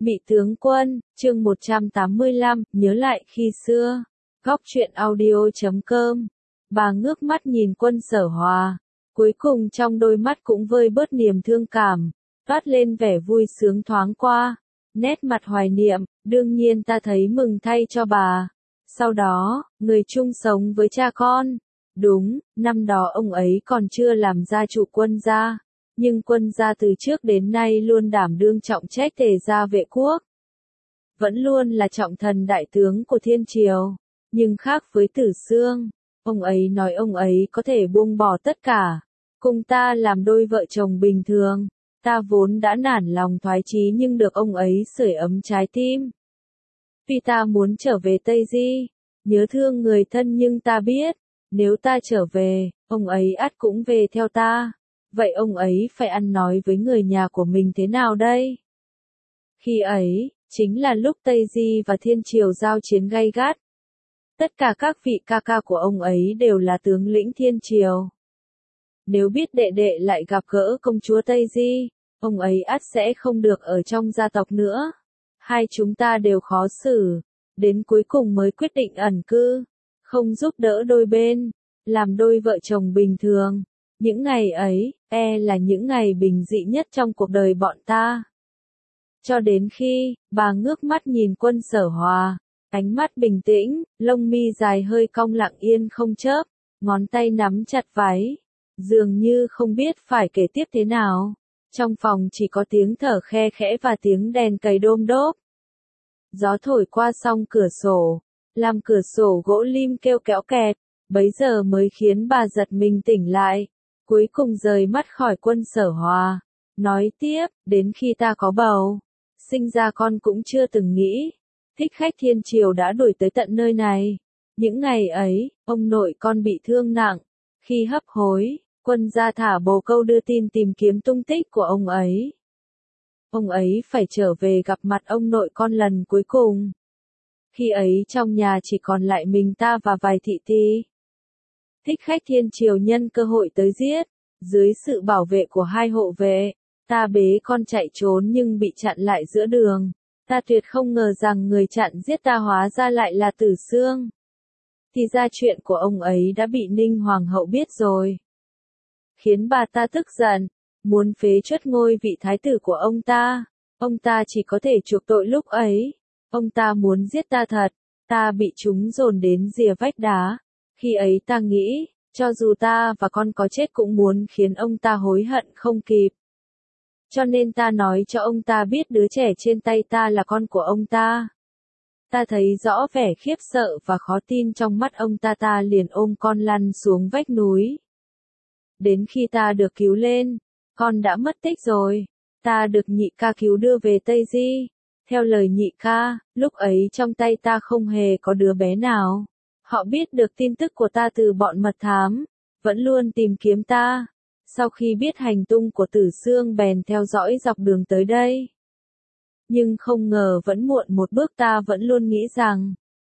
Mị tướng quân, chương 185, nhớ lại khi xưa. Góc truyện audio.com. Bà ngước mắt nhìn Quân Sở Hòa. Cuối cùng trong đôi mắt cũng vơi bớt niềm thương cảm, toát lên vẻ vui sướng thoáng qua. Nét mặt hoài niệm, đương nhiên ta thấy mừng thay cho bà. Sau đó, người chung sống với cha con. Đúng, năm đó ông ấy còn chưa làm gia chủ Quân gia. Nhưng Quân gia từ trước đến nay luôn đảm đương trọng trách tề gia vệ quốc. Vẫn luôn là trọng thần đại tướng của thiên triều. Nhưng khác với Tử Xương, ông ấy nói ông ấy có thể buông bỏ tất cả, cùng ta làm đôi vợ chồng bình thường. Ta vốn đã nản lòng thoái chí nhưng được ông ấy sưởi ấm trái tim. Vì ta muốn trở về Tây Di, nhớ thương người thân nhưng ta biết, nếu ta trở về, ông ấy ắt cũng về theo ta. Vậy ông ấy phải ăn nói với người nhà của mình thế nào đây? Khi ấy, chính là lúc Tây Di và Thiên Triều giao chiến gay gắt. Tất cả các vị ca ca của ông ấy đều là tướng lĩnh Thiên Triều. Nếu biết đệ đệ lại gặp gỡ công chúa Tây Di, ông ấy ắt sẽ không được ở trong gia tộc nữa. Hai chúng ta đều khó xử, đến cuối cùng mới quyết định ẩn cư, không giúp đỡ đôi bên, làm đôi vợ chồng bình thường. Những ngày ấy, là những ngày bình dị nhất trong cuộc đời bọn ta. Cho đến khi, bà ngước mắt nhìn Quân Sở Hòa, ánh mắt bình tĩnh, lông mi dài hơi cong lặng yên không chớp, ngón tay nắm chặt váy, dường như không biết phải kể tiếp thế nào. Trong phòng chỉ có tiếng thở khe khẽ và tiếng đèn cầy đôm đốp. Gió thổi qua song cửa sổ, làm cửa sổ gỗ lim kêu kéo kẹt, bấy giờ mới khiến bà giật mình tỉnh lại. Cuối cùng rời mắt khỏi Quân Sở Hòa, nói tiếp, đến khi ta có bầu, sinh ra con cũng chưa từng nghĩ, thích khách thiên triều đã đuổi tới tận nơi này. Những ngày ấy, ông nội con bị thương nặng, khi hấp hối, Quân gia thả bồ câu đưa tin tìm kiếm tung tích của ông ấy. Ông ấy phải trở về gặp mặt ông nội con lần cuối cùng. Khi ấy trong nhà chỉ còn lại mình ta và vài thị ti. Thích khách thiên triều nhân cơ hội tới giết, dưới sự bảo vệ của hai hộ vệ, ta bế con chạy trốn nhưng bị chặn lại giữa đường. Ta tuyệt không ngờ rằng người chặn giết ta hóa ra lại là Tử Xương. Thì ra chuyện của ông ấy đã bị Ninh Hoàng hậu biết rồi. Khiến bà ta tức giận, muốn phế truất ngôi vị thái tử của ông ta. Ông ta chỉ có thể chuộc tội lúc ấy. Ông ta muốn giết ta thật, ta bị chúng dồn đến rìa vách đá. Khi ấy ta nghĩ, cho dù ta và con có chết cũng muốn khiến ông ta hối hận không kịp. Cho nên ta nói cho ông ta biết đứa trẻ trên tay ta là con của ông ta. Ta thấy rõ vẻ khiếp sợ và khó tin trong mắt ông ta, ta liền ôm con lăn xuống vách núi. Đến khi ta được cứu lên, con đã mất tích rồi. Ta được nhị ca cứu đưa về Tây Di. Theo lời nhị ca, lúc ấy trong tay ta không hề có đứa bé nào. Họ biết được tin tức của ta từ bọn mật thám, vẫn luôn tìm kiếm ta. Sau khi biết hành tung của Tử Xương bèn theo dõi dọc đường tới đây. Nhưng không ngờ vẫn muộn một bước, ta vẫn luôn nghĩ rằng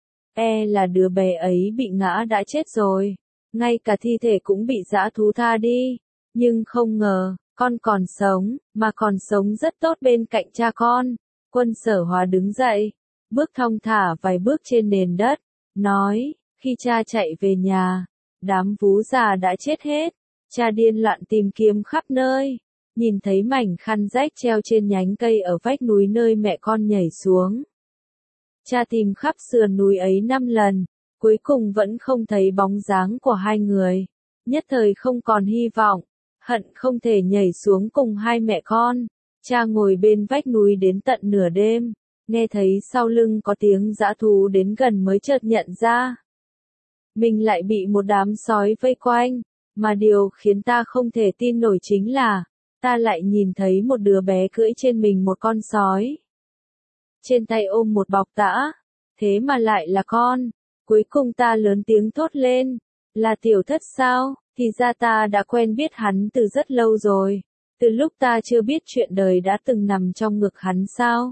là đứa bé ấy bị ngã đã chết rồi. Ngay cả thi thể cũng bị dã thú tha đi. Nhưng không ngờ, con còn sống, mà còn sống rất tốt bên cạnh cha con. Quân Sở Hòa đứng dậy, bước thong thả vài bước trên nền đất, nói, khi cha chạy về nhà, đám vú già đã chết hết. Cha điên loạn tìm kiếm khắp nơi, nhìn thấy mảnh khăn rách treo trên nhánh cây ở vách núi nơi mẹ con nhảy xuống. Cha tìm khắp sườn núi ấy 5 lần, cuối cùng vẫn không thấy bóng dáng của hai người. Nhất thời không còn hy vọng, hận không thể nhảy xuống cùng hai mẹ con. Cha ngồi bên vách núi đến tận nửa đêm, nghe thấy sau lưng có tiếng dã thú đến gần mới chợt nhận ra. Mình lại bị một đám sói vây quanh. Mà điều khiến ta không thể tin nổi chính là, ta lại nhìn thấy một đứa bé cưỡi trên mình một con sói. Trên tay ôm một bọc tã, thế mà lại là con. Cuối cùng ta lớn tiếng thốt lên, là Tiểu Thất sao? Thì ra ta đã quen biết hắn từ rất lâu rồi. Từ lúc ta chưa biết chuyện đời đã từng nằm trong ngực hắn sao?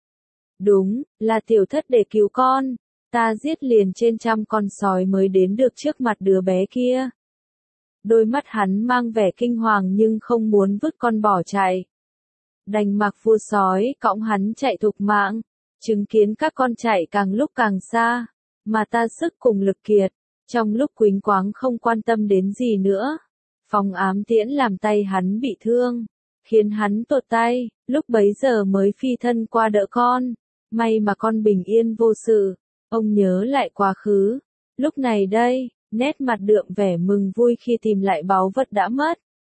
Đúng, là Tiểu Thất để cứu con. Ta giết liền trên 100 con sói mới đến được trước mặt đứa bé kia. Đôi mắt hắn mang vẻ kinh hoàng nhưng không muốn vứt con bỏ chạy. đành mặc vua sói cõng hắn chạy thục mạng, chứng kiến các con chạy càng lúc càng xa, mà ta sức cùng lực kiệt, trong lúc quỳnh quáng không quan tâm đến gì nữa. Phóng ám tiễn làm tay hắn bị thương, khiến hắn tuột tay, lúc bấy giờ mới phi thân qua đỡ con, may mà con bình yên vô sự. Ông nhớ lại quá khứ, lúc này đây, nét mặt đượm vẻ mừng vui khi tìm lại báu vật đã mất.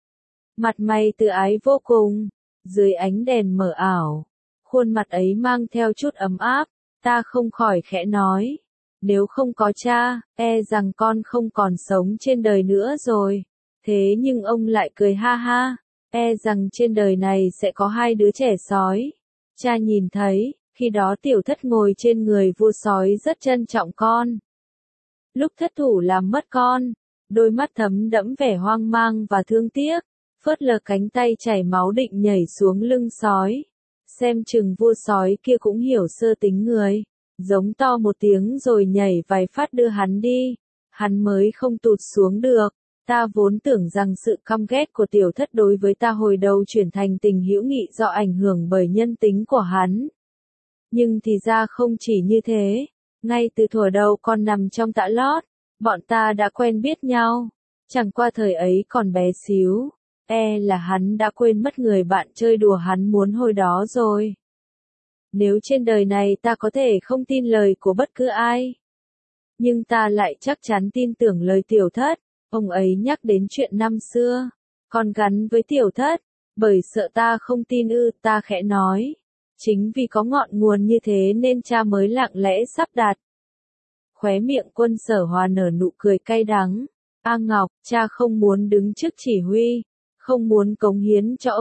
Mặt mày tự ái vô cùng, dưới ánh đèn mờ ảo, khuôn mặt ấy mang theo chút ấm áp, ta không khỏi khẽ nói, nếu không có cha, e rằng con không còn sống trên đời nữa rồi. Thế nhưng ông lại cười ha ha, e rằng trên đời này sẽ có hai đứa trẻ sói. Cha nhìn thấy, khi đó tiểu thất ngồi trên người vua sói rất trân trọng con. Lúc thất thủ làm mất con, đôi mắt thấm đẫm vẻ hoang mang và thương tiếc, phớt lờ cánh tay chảy máu định nhảy xuống lưng sói. Xem chừng vua sói kia cũng hiểu sơ tính người, giống to một tiếng rồi nhảy vài phát đưa hắn đi, hắn mới không tụt xuống được. Ta vốn tưởng rằng sự căm ghét của tiểu thất đối với ta hồi đầu chuyển thành tình hữu nghị do ảnh hưởng bởi nhân tính của hắn. Nhưng thì ra không chỉ như thế, ngay từ thuở đầu còn nằm trong tã lót, bọn ta đã quen biết nhau, chẳng qua thời ấy còn bé xíu, e là hắn đã quên mất người bạn chơi đùa hắn muốn hồi đó rồi. Nếu trên đời này ta có thể không tin lời của bất cứ ai, nhưng ta lại chắc chắn tin tưởng lời tiểu thất. Ông ấy nhắc đến chuyện năm xưa, còn gắn với tiểu thất, bởi sợ ta không tin ta khẽ nói. Chính vì có ngọn nguồn như thế nên cha mới lặng lẽ sắp đặt. Khóe miệng Quân Sở Hòa nở nụ cười cay đắng. A Ngọc, cha không muốn đứng trước chỉ huy, không muốn cống hiến cho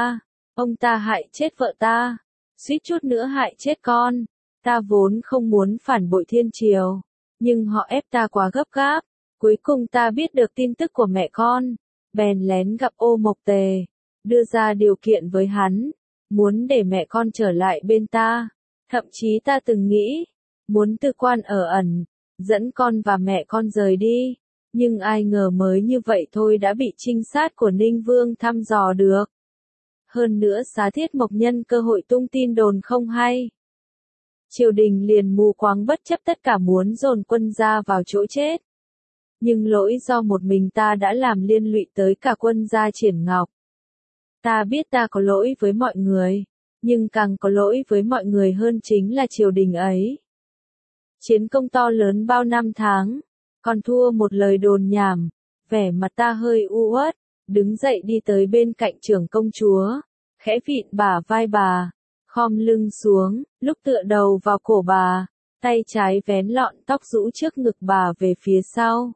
ông ta hại chết vợ ta, suýt chút nữa hại chết con. Ta vốn không muốn phản bội thiên triều, nhưng họ ép ta quá gấp gáp. Cuối cùng ta biết được tin tức của mẹ con, bèn lén gặp Ô Mộc Tề, đưa ra điều kiện với hắn, muốn để mẹ con trở lại bên ta. Thậm chí ta từng nghĩ, muốn tư quan ở ẩn, dẫn con và mẹ con rời đi, nhưng ai ngờ mới như vậy thôi đã bị trinh sát của Ninh Vương thăm dò được. Hơn nữa Xá Thiết Mộc nhân cơ hội tung tin đồn không hay. Triều đình liền mù quáng bất chấp tất cả muốn dồn quân gia vào chỗ chết. Nhưng lỗi do một mình ta đã làm liên lụy tới cả quân gia Triển Ngọc. Ta biết ta có lỗi với mọi người, nhưng càng có lỗi với mọi người hơn chính là triều đình ấy. Chiến công to lớn bao năm tháng, còn thua một lời đồn nhảm, vẻ mặt ta hơi u uất, đứng dậy đi tới bên cạnh trưởng công chúa, khẽ vịn bả vai bà, khom lưng xuống, lúc tựa đầu vào cổ bà, tay trái vén lọn tóc rũ trước ngực bà về phía sau.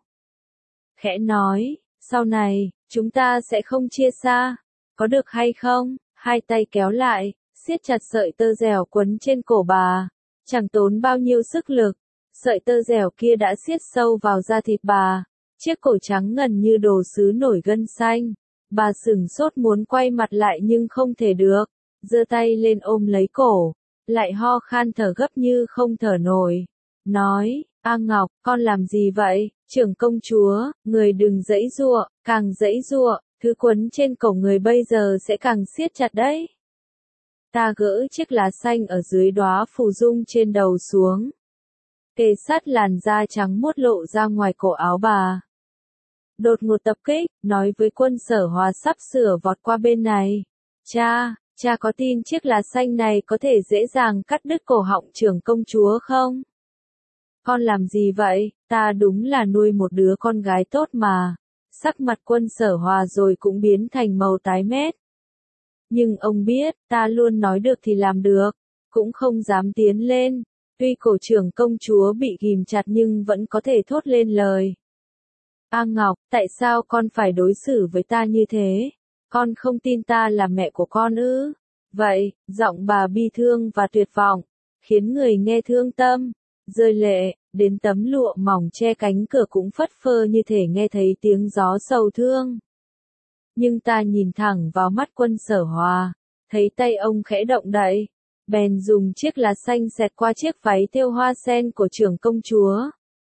Khẽ nói, sau này, chúng ta sẽ không chia xa, có được hay không? Hai tay kéo lại, siết chặt sợi tơ dẻo quấn trên cổ bà, chẳng tốn bao nhiêu sức lực, sợi tơ dẻo kia đã siết sâu vào da thịt bà, chiếc cổ trắng ngần như đồ sứ nổi gân xanh. Bà sửng sốt muốn quay mặt lại nhưng không thể được, giơ tay lên ôm lấy cổ, lại ho khan thở gấp như không thở nổi, nói, A Ngọc, con làm gì vậy? Trưởng công chúa, người đừng giãy giụa, càng giãy giụa, thứ quấn trên cổ người bây giờ sẽ càng siết chặt đấy. Ta gỡ chiếc lá xanh ở dưới đóa phù dung trên đầu xuống, kề sát làn da trắng muốt lộ ra ngoài cổ áo bà. Đột ngột tập kích, nói với Quân Sở Hòa sắp sửa vọt qua bên này. Cha có tin chiếc lá xanh này có thể dễ dàng cắt đứt cổ họng trưởng công chúa không? Con làm gì vậy? Ta đúng là nuôi một đứa con gái tốt mà. Sắc mặt Quân Sở Hòa rồi cũng biến thành màu tái mét. Nhưng ông biết, ta luôn nói được thì làm được, cũng không dám tiến lên. Tuy cổ trưởng công chúa bị ghìm chặt nhưng vẫn có thể thốt lên lời. A Ngọc, tại sao con phải đối xử với ta như thế? Con không tin ta là mẹ của con ư? Vậy, giọng bà bi thương và tuyệt vọng, khiến người nghe thương tâm, rơi lệ, đến tấm lụa mỏng che cánh cửa cũng phất phơ như thể nghe thấy tiếng gió sầu thương. Nhưng ta nhìn thẳng vào mắt Quân Sở Hòa, thấy tay ông khẽ động đậy, bèn dùng chiếc lá xanh xẹt qua chiếc váy thêu hoa sen của trưởng công chúa.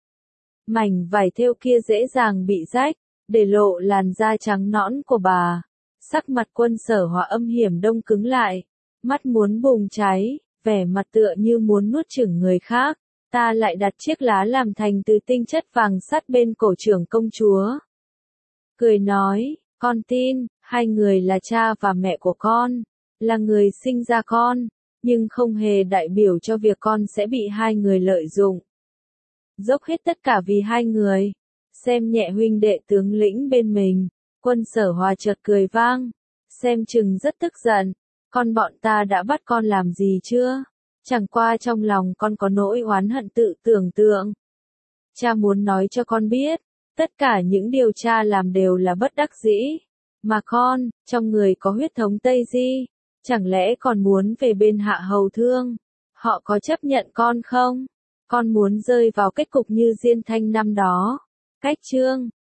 Mảnh vải thêu kia dễ dàng bị rách, để lộ làn da trắng nõn của bà. Sắc mặt Quân Sở Hòa âm hiểm đông cứng lại, mắt muốn bùng cháy, vẻ mặt tựa như muốn nuốt chửng người khác. Ta lại đặt chiếc lá làm thành từ tinh chất vàng sắt bên cổ trưởng công chúa. Cười nói, con tin, hai người là cha và mẹ của con, là người sinh ra con, nhưng không hề đại biểu cho việc con sẽ bị hai người lợi dụng. Dốc hết tất cả vì hai người, xem nhẹ huynh đệ tướng lĩnh bên mình. Quân Sở Hòa chợt cười vang, xem chừng rất tức giận, con bọn ta đã bắt con làm gì chưa? Chẳng qua trong lòng con có nỗi oán hận tự tưởng tượng. Cha muốn nói cho con biết, tất cả những điều cha làm đều là bất đắc dĩ. Mà con, trong người có huyết thống Tây Di, chẳng lẽ còn muốn về bên Hạ Hầu Thương? Họ có chấp nhận con không? Con muốn rơi vào kết cục như Diên Thanh năm đó. Cách chương